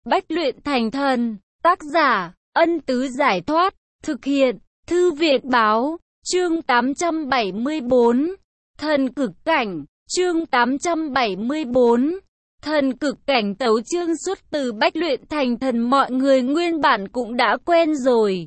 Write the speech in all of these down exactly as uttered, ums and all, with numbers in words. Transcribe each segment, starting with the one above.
Bách luyện thành thần. Tác giả, Ân Tứ Giải Thoát. Thực hiện, Thư Viện Báo. Chương tám trăm bảy mươi bốn. Thần cực cảnh. Chương tám trăm bảy mươi bốn. Thần cực cảnh. Tấu chương xuất từ Bách luyện thành thần. Mọi người nguyên bản cũng đã quen rồi.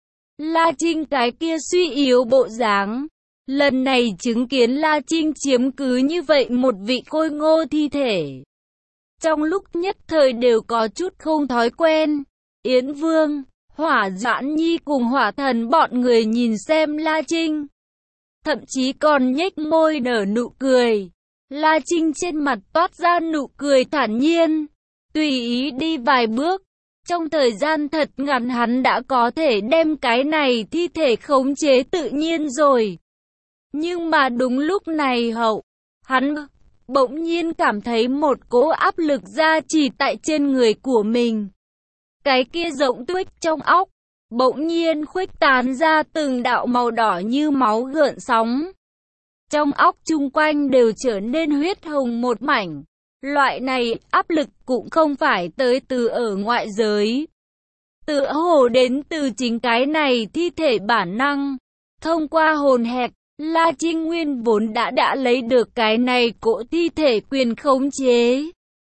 La Trinh cái kia suy yếu bộ dáng. Lần này chứng kiến La Trinh chiếm cứ như vậy một vị khôi ngô thi thể. Trong lúc nhất thời đều có chút không thói quen. Yến Vương, Hỏa Doãn Nhi cùng Hỏa Thần bọn người nhìn xem La Trinh. Thậm chí còn nhếch môi nở nụ cười. La Trinh trên mặt toát ra nụ cười thản nhiên. Tùy ý đi vài bước. Trong thời gian thật ngắn hắn đã có thể đem cái này thi thể khống chế tự nhiên rồi. Nhưng mà đúng lúc này hậu, hắn bỗng nhiên cảm thấy một cỗ áp lực gia trì tại trên người của mình. Cái kia rỗng tuếch trong óc, bỗng nhiên khuếch tán ra từng đạo màu đỏ như máu gợn sóng. Trong óc chung quanh đều trở nên huyết hồng một mảnh. Loại này áp lực cũng không phải tới từ ở ngoại giới. Tựa hồ đến từ chính cái này thi thể bản năng. Thông qua hồn hẹp, La Trinh nguyên vốn đã đã lấy được cái này cỗ thi thể quyền khống chế.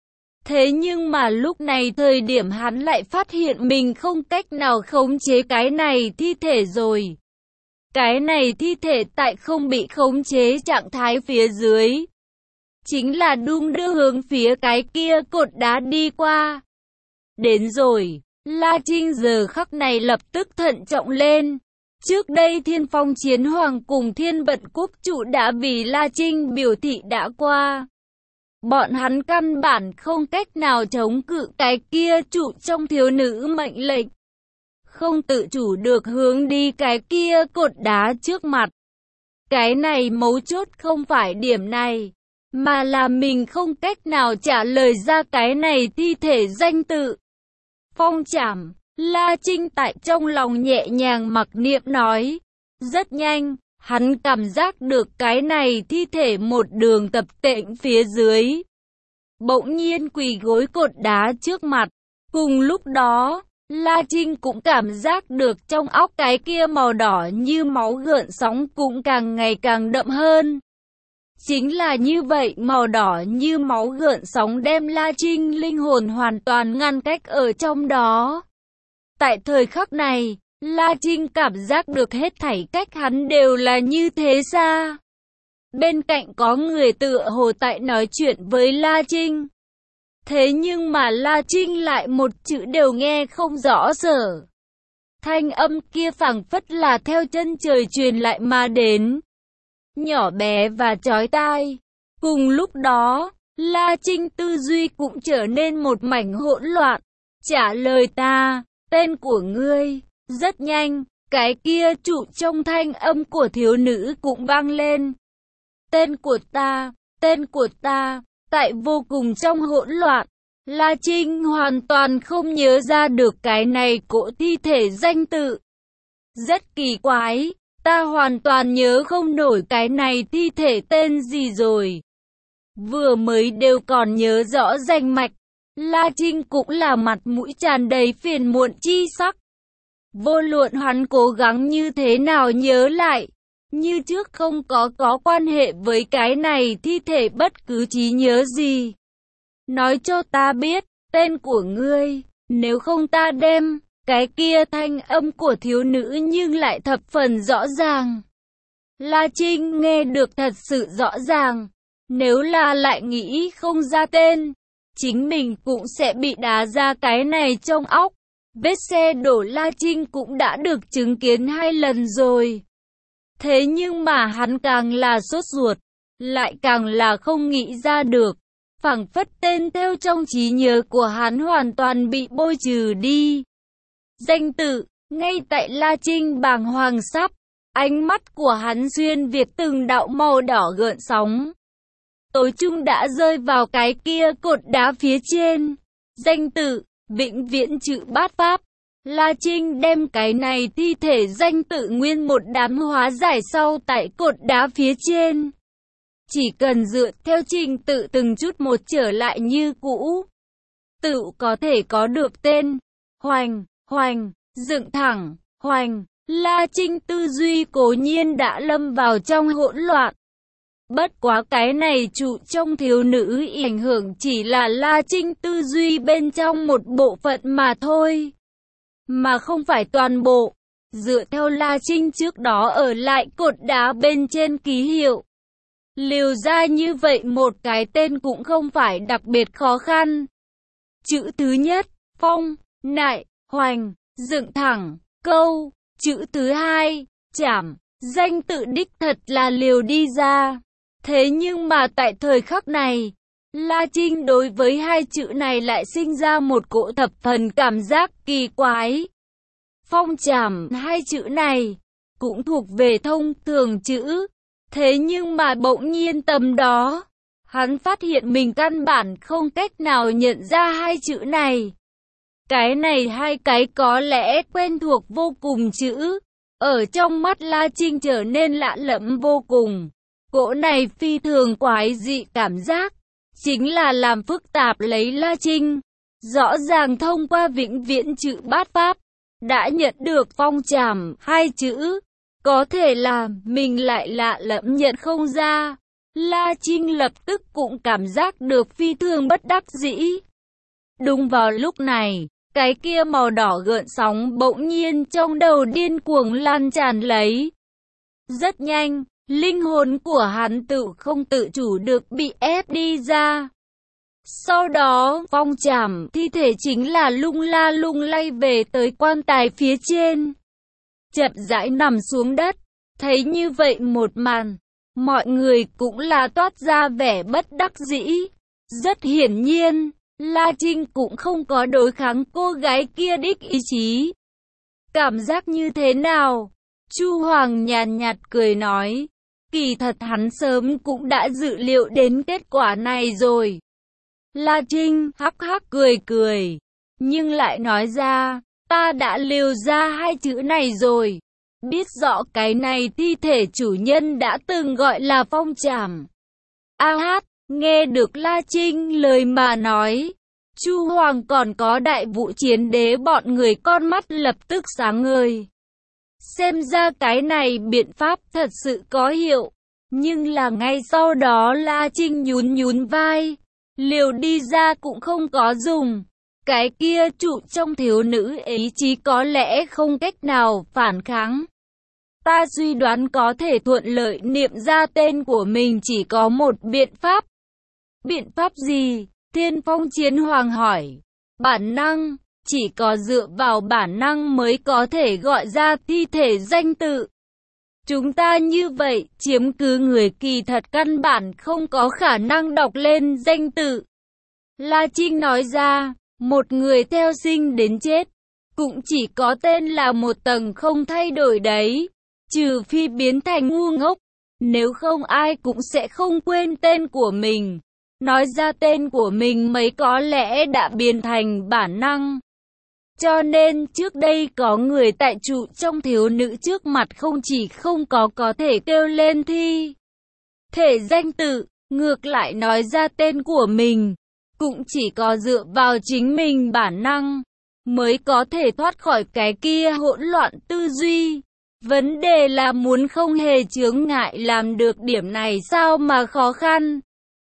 Thế nhưng mà lúc này thời điểm hắn lại phát hiện mình không cách nào khống chế cái này thi thể rồi. Cái này thi thể tại không bị khống chế trạng thái phía dưới. Chính là đung đưa hướng phía cái kia cột đá đi qua. Đến rồi, La Trinh giờ khắc này lập tức thận trọng lên. Trước đây Thiên Phong Chiến Hoàng cùng Thiên Vận Quốc Chủ đã vì La Trinh biểu thị đã qua. Bọn hắn căn bản không cách nào chống cự cái kia trụ trong thiếu nữ mệnh lệnh. Không tự chủ được hướng đi cái kia cột đá trước mặt. Cái này mấu chốt không phải điểm này, mà là mình không cách nào trả lời ra cái này thi thể danh tự. Phong Trảm. La Trinh tại trong lòng nhẹ nhàng mặc niệm nói. Rất nhanh, hắn cảm giác được cái này thi thể một đường tập tễnh phía dưới. Bỗng nhiên quỳ gối cột đá trước mặt. Cùng lúc đó, La Trinh cũng cảm giác được trong óc cái kia màu đỏ như máu gợn sóng cũng càng ngày càng đậm hơn. Chính là như vậy, màu đỏ như máu gợn sóng đem La Trinh linh hồn hoàn toàn ngăn cách ở trong đó. Tại thời khắc này, La Trinh cảm giác được hết thảy cách hắn đều là như thế xa. Bên cạnh có người tựa hồ tại nói chuyện với La Trinh. Thế nhưng mà La Trinh lại một chữ đều nghe không rõ sở. Thanh âm kia phảng phất là theo chân trời truyền lại mà đến. Nhỏ bé và chói tai. Cùng lúc đó, La Trinh tư duy cũng trở nên một mảnh hỗn loạn. Trả lời ta. Tên của ngươi. Rất nhanh, cái kia trụ trong thanh âm của thiếu nữ cũng vang lên. Tên của ta, tên của ta. Tại vô cùng trong hỗn loạn, La Trinh hoàn toàn không nhớ ra được cái này cỗ thi thể danh tự. Rất kỳ quái, ta hoàn toàn nhớ không nổi cái này thi thể tên gì rồi. Vừa mới đều còn nhớ rõ danh mạch. La Trinh cũng là mặt mũi tràn đầy phiền muộn chi sắc. Vô luận hắn cố gắng như thế nào nhớ lại, như trước không có có quan hệ với cái này thi thể bất cứ trí nhớ gì. Nói cho ta biết, tên của ngươi, nếu không ta đem, cái kia thanh âm của thiếu nữ nhưng lại thập phần rõ ràng. La Trinh nghe được thật sự rõ ràng, nếu là lại nghĩ không ra tên, chính mình cũng sẽ bị đá ra cái này trong óc. Vết xe đổ La Trinh cũng đã được chứng kiến hai lần rồi. Thế nhưng mà hắn càng là sốt ruột, lại càng là không nghĩ ra được. Phảng phất tên theo trong trí nhớ của hắn hoàn toàn bị bôi trừ đi. Danh tự, ngay tại La Trinh bàng hoàng sắp, ánh mắt của hắn xuyên việt từng đạo màu đỏ gợn sóng. Tối trung đã rơi vào cái kia cột đá phía trên. Danh tự, vĩnh viễn chữ bát pháp. La Trinh đem cái này thi thể danh tự nguyên một đám hóa giải sau tại cột đá phía trên. Chỉ cần dựa theo trình tự từng chút một trở lại như cũ. tự có thể có được tên. Hoành, hoành, dựng thẳng, hoành. La Trinh tư duy cố nhiên đã lâm vào trong hỗn loạn. Bất quá cái này trụ trong thiếu nữ ảnh hưởng chỉ là La Trinh tư duy bên trong một bộ phận mà thôi, mà không phải toàn bộ. Dựa theo La Trinh trước đó ở lại cột đá bên trên ký hiệu, liều ra như vậy một cái tên cũng không phải đặc biệt khó khăn. Chữ thứ nhất, phong, nại, hoành, dựng thẳng, câu. Chữ thứ hai, chảm, danh tự đích thật là liều đi ra. Thế nhưng mà tại thời khắc này, La Trinh đối với hai chữ này lại sinh ra một cỗ thập phần cảm giác kỳ quái. Phong chảm, hai chữ này cũng thuộc về thông thường chữ. Thế nhưng mà bỗng nhiên tầm đó, hắn phát hiện mình căn bản không cách nào nhận ra hai chữ này. Cái này hai cái có lẽ quen thuộc vô cùng chữ, ở trong mắt La Trinh trở nên lạ lẫm vô cùng. Cỗ này phi thường quái dị cảm giác, chính là làm phức tạp lấy La Trinh. Rõ ràng thông qua vĩnh viễn chữ bát pháp, đã nhận được phong chảm hai chữ, có thể là mình lại lạ lẫm nhận không ra. La Trinh lập tức cũng cảm giác được phi thường bất đắc dĩ. Đúng vào lúc này, cái kia màu đỏ gợn sóng bỗng nhiên trong đầu điên cuồng lan tràn lấy. Rất nhanh, linh hồn của hắn tự không tự chủ được bị ép đi ra. Sau đó, phong chảm thi thể chính là lung la lung lay về tới quan tài phía trên. Chậm rãi nằm xuống đất, thấy như vậy một màn, mọi người cũng là toát ra vẻ bất đắc dĩ. Rất hiển nhiên, La Trinh cũng không có đối kháng cô gái kia đích ý chí. Cảm giác như thế nào? Chu Hoàng nhàn nhạt cười nói, kỳ thật hắn sớm cũng đã dự liệu đến kết quả này rồi. La Trinh hắc hắc cười cười, nhưng lại nói ra, ta đã liều ra hai chữ này rồi. Biết rõ cái này thi thể chủ nhân đã từng gọi là phong trảm. A hát, nghe được La Trinh lời mà nói, Chu Hoàng còn có Đại Vũ Chiến Đế bọn người con mắt lập tức sáng ngời. Xem ra cái này biện pháp thật sự có hiệu. Nhưng là ngay sau đó La Trinh nhún nhún vai, liều đi ra cũng không có dùng. Cái kia trụ trong thiếu nữ ý chí có lẽ không cách nào phản kháng. Ta suy đoán có thể thuận lợi niệm ra tên của mình chỉ có một biện pháp. Biện pháp gì? Thiên Phong Chiến Hoàng hỏi. Bản năng, chỉ có dựa vào bản năng mới có thể gọi ra thi thể danh tự. Chúng ta như vậy, chiếm cứ người kỳ thật căn bản không có khả năng đọc lên danh tự. La Trinh nói ra, một người theo sinh đến chết, cũng chỉ có tên là một tầng không thay đổi đấy. Trừ phi biến thành ngu ngốc, nếu không ai cũng sẽ không quên tên của mình. Nói ra tên của mình mấy có lẽ đã biến thành bản năng. Cho nên trước đây có người tại trụ trong thiếu nữ trước mặt không chỉ không có có thể kêu lên thi thể danh tự, ngược lại nói ra tên của mình, cũng chỉ có dựa vào chính mình bản năng, mới có thể thoát khỏi cái kia hỗn loạn tư duy. Vấn đề là muốn không hề chướng ngại làm được điểm này sao mà khó khăn.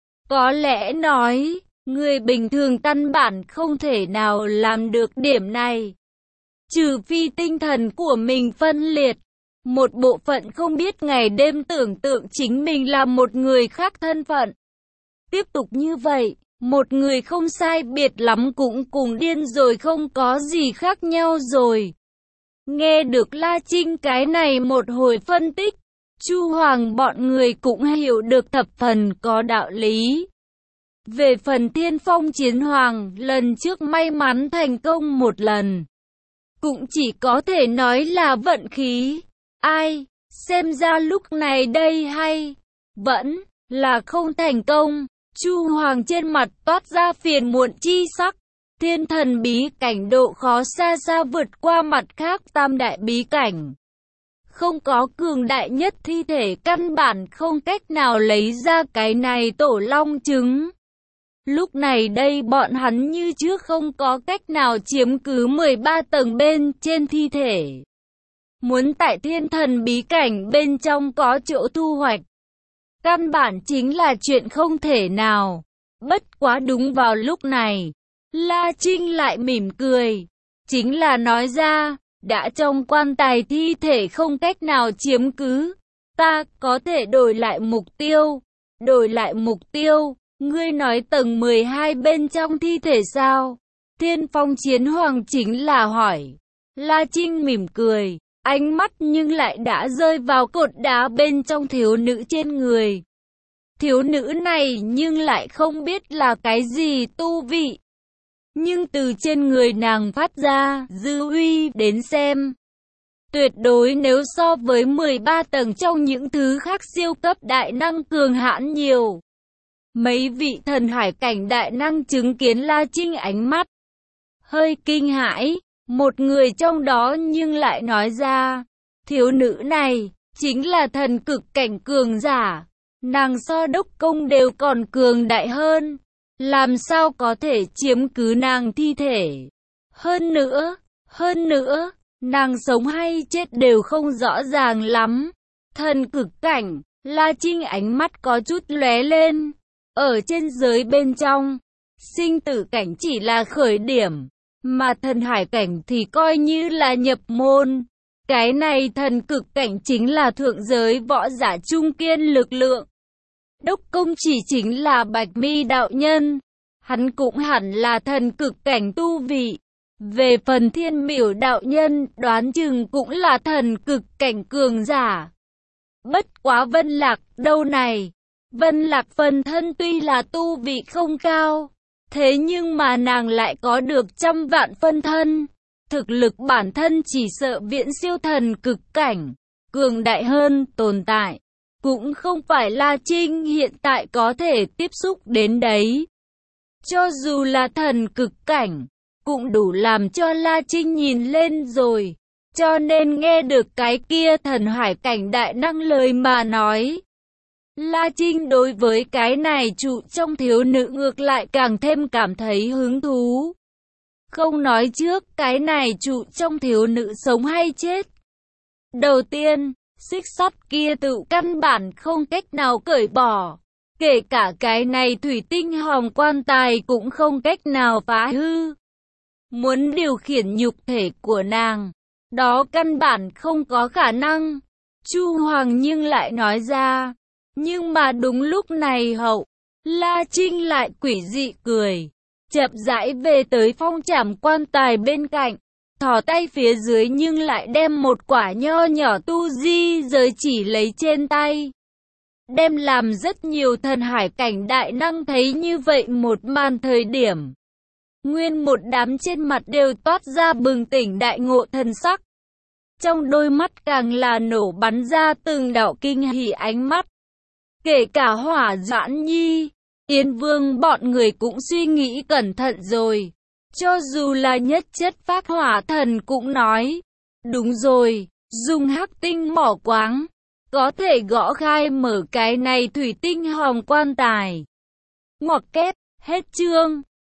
Có lẽ nói, người bình thường căn bản không thể nào làm được điểm này. Trừ phi tinh thần của mình phân liệt. Một bộ phận không biết ngày đêm tưởng tượng chính mình là một người khác thân phận. Tiếp tục như vậy, một người không sai biệt lắm cũng cùng điên rồi không có gì khác nhau rồi. Nghe được La Trinh cái này một hồi phân tích, Chu Hoàng bọn người cũng hiểu được thập phần có đạo lý. Về phần Thiên Phong Chiến Hoàng, lần trước may mắn thành công một lần, cũng chỉ có thể nói là vận khí. Ai, xem ra lúc này đây hay, vẫn là không thành công. Chu Hoàng trên mặt toát ra phiền muộn chi sắc. Thiên thần bí cảnh độ khó xa xa vượt qua mặt khác tam đại bí cảnh. Không có cường đại nhất thi thể căn bản không cách nào lấy ra cái này tổ long trứng. Lúc này đây bọn hắn như trước không có cách nào chiếm cứ mười ba tầng bên trên thi thể. Muốn tại thiên thần bí cảnh bên trong có chỗ thu hoạch, căn bản chính là chuyện không thể nào. Bất quá đúng vào lúc này, La Trinh lại mỉm cười. Chính là nói ra, đã trong quan tài thi thể không cách nào chiếm cứ, ta có thể đổi lại mục tiêu. Đổi lại mục tiêu, ngươi nói tầng mười hai bên trong thi thể sao? Thiên Phong Chiến Hoàng chính là hỏi. La Trinh mỉm cười, ánh mắt nhưng lại đã rơi vào cột đá bên trong thiếu nữ trên người. Thiếu nữ này nhưng lại không biết là cái gì tu vị. Nhưng từ trên người nàng phát ra dư uy đến xem, tuyệt đối nếu so với mười ba tầng trong những thứ khác siêu cấp đại năng cường hãn nhiều. Mấy vị thần hải cảnh đại năng chứng kiến La Trinh ánh mắt hơi kinh hãi, một người trong đó nhưng lại nói ra, thiếu nữ này chính là thần cực cảnh cường giả, nàng so đốc công đều còn cường đại hơn, làm sao có thể chiếm cứ nàng thi thể. Hơn nữa, hơn nữa, nàng sống hay chết đều không rõ ràng lắm. Thần cực cảnh, La Trinh ánh mắt có chút lóe lên. Ở trên giới bên trong, sinh tử cảnh chỉ là khởi điểm, mà thần hải cảnh thì coi như là nhập môn. Cái này thần cực cảnh chính là thượng giới võ giả trung kiên lực lượng. Đốc công chỉ chính là Bạch Mi đạo nhân, hắn cũng hẳn là thần cực cảnh tu vị. Về phần Thiên Miểu đạo nhân, đoán chừng cũng là thần cực cảnh cường giả. Bất quá Vân Lạc đâu này, Vân Lạc phần thân tuy là tu vị không cao, thế nhưng mà nàng lại có được trăm vạn phân thân. Thực lực bản thân chỉ sợ viễn siêu thần cực cảnh, cường đại hơn tồn tại. Cũng không phải La Trinh hiện tại có thể tiếp xúc đến đấy. Cho dù là thần cực cảnh, cũng đủ làm cho La Trinh nhìn lên rồi. Cho nên nghe được cái kia thần hải cảnh đại năng lời mà nói, La Trinh đối với cái này trụ trong thiếu nữ ngược lại càng thêm cảm thấy hứng thú. Không nói trước cái này trụ trong thiếu nữ sống hay chết. Đầu tiên, xích sắt kia tự căn bản không cách nào cởi bỏ. Kể cả cái này thủy tinh hòm quan tài cũng không cách nào phá hư. Muốn điều khiển nhục thể của nàng, đó căn bản không có khả năng. Chu Hoàng nhưng lại nói ra. Nhưng mà đúng lúc này hậu, La Trinh lại quỷ dị cười, chậm rãi về tới phong trảm quan tài bên cạnh, thò tay phía dưới nhưng lại đem một quả nho nhỏ tu di giới chỉ lấy trên tay. Đem làm rất nhiều thần hải cảnh đại năng thấy như vậy một màn thời điểm. Nguyên một đám trên mặt đều toát ra bừng tỉnh đại ngộ thần sắc. Trong đôi mắt càng là nổ bắn ra từng đạo kinh hỉ ánh mắt. Kể cả Hỏa Doãn Nhi, Yên Vương bọn người cũng suy nghĩ cẩn thận rồi. Cho dù là nhất chất phác hỏa thần cũng nói, đúng rồi, dùng hắc tinh mỏ quáng, có thể gõ khai mở cái này thủy tinh hòm quan tài. Ngoặc kép, hết chương.